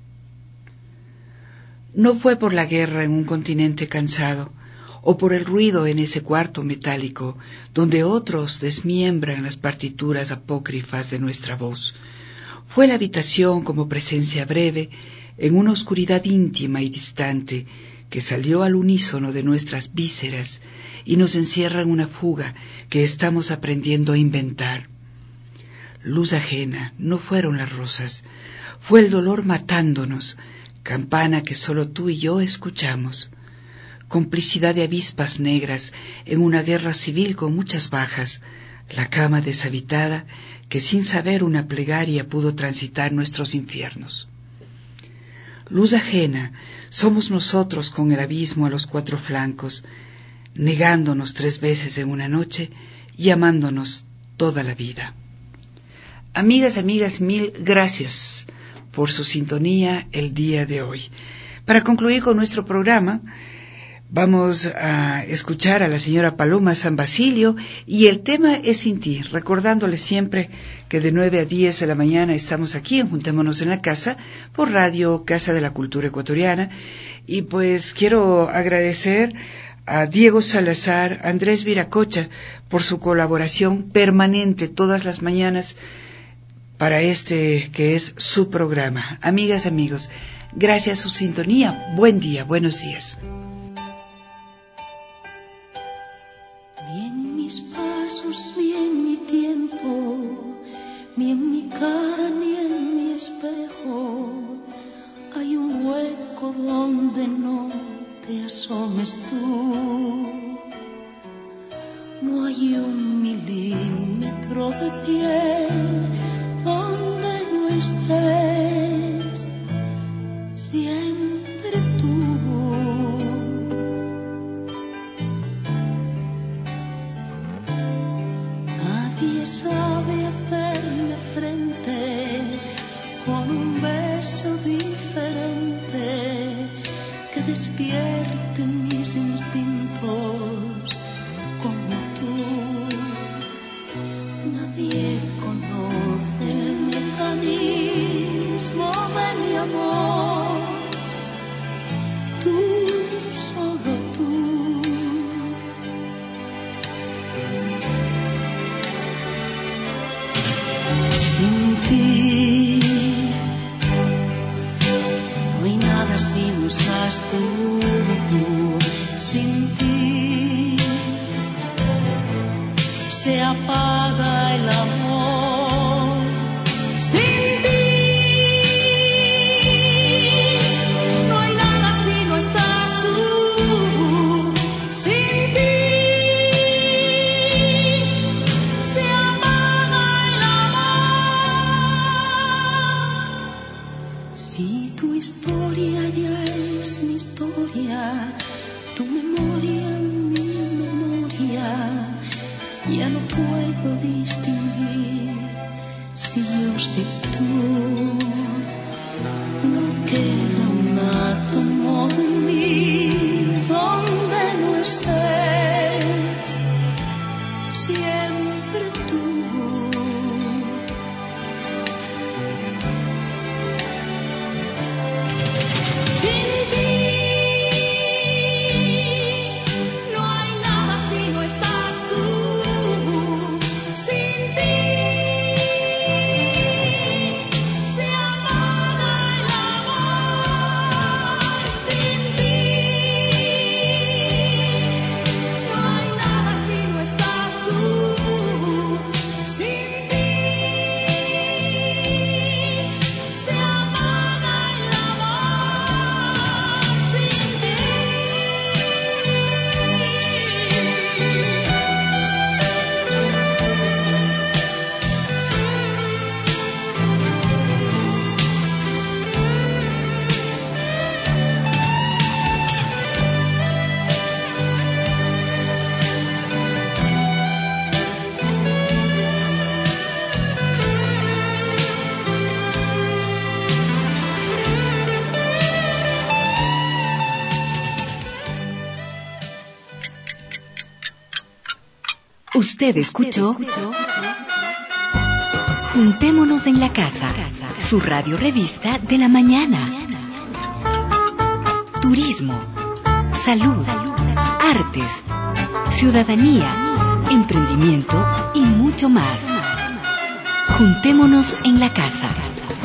S2: No fue por la guerra en un continente cansado, o por el ruido en ese cuarto metálico, donde otros desmiembran las partituras apócrifas de nuestra voz. Fue la habitación como presencia breve, en una oscuridad íntima y distante que salió al unísono de nuestras vísceras y nos encierra en una fuga que estamos aprendiendo a inventar. Luz ajena no fueron las rosas, fue el dolor matándonos, campana que solo tú y yo escuchamos. Complicidad de avispas negras en una guerra civil con muchas bajas, la cama deshabitada que sin saber una plegaria pudo transitar nuestros infiernos. Luz ajena, somos nosotros con el abismo a los cuatro flancos, negándonos tres veces en una noche y amándonos toda la vida. Amigas, amigas, mil gracias por su sintonía el día de hoy. Para concluir con nuestro programa, vamos a escuchar a la señora Paloma San Basilio y el tema es Sin ti, recordándoles siempre que de nueve a diez de la mañana estamos aquí en Juntémonos en la Casa por Radio Casa de la Cultura Ecuatoriana. Y pues quiero agradecer a Diego Salazar, Andrés Viracocha por su colaboración permanente todas las mañanas para este que es su programa. Amigas, amigos, gracias a su sintonía, buen día, buenos días.
S11: Ni en mis pasos, ni en mi tiempo, ni en mi cara, ni en mi espejo, hay un hueco donde no te asomes tú. No hay un milímetro de piel donde no estés, siempre tú. Nadie sabe hacerle frente con un beso diferente que despierte mis instintos como tú. Nadie conoce el mecanismo de mi amor, tú, solo tú. Sin ti no hay nada si no estás tú. Sin ti se apaga el amor. Sin ti no hay nada si no estás tú. Sin ti se apaga el amor. Si tu historia ya es mi historia, tu memoria mi memoria, ya no puedo distinguir si yo, si tú. No queda un átomo de mí donde no estés, siempre tú. Sin ti
S1: Usted escuchó Juntémonos en la Casa, su radio revista de la mañana. Turismo, salud, artes, ciudadanía, emprendimiento y mucho más. Juntémonos en la Casa.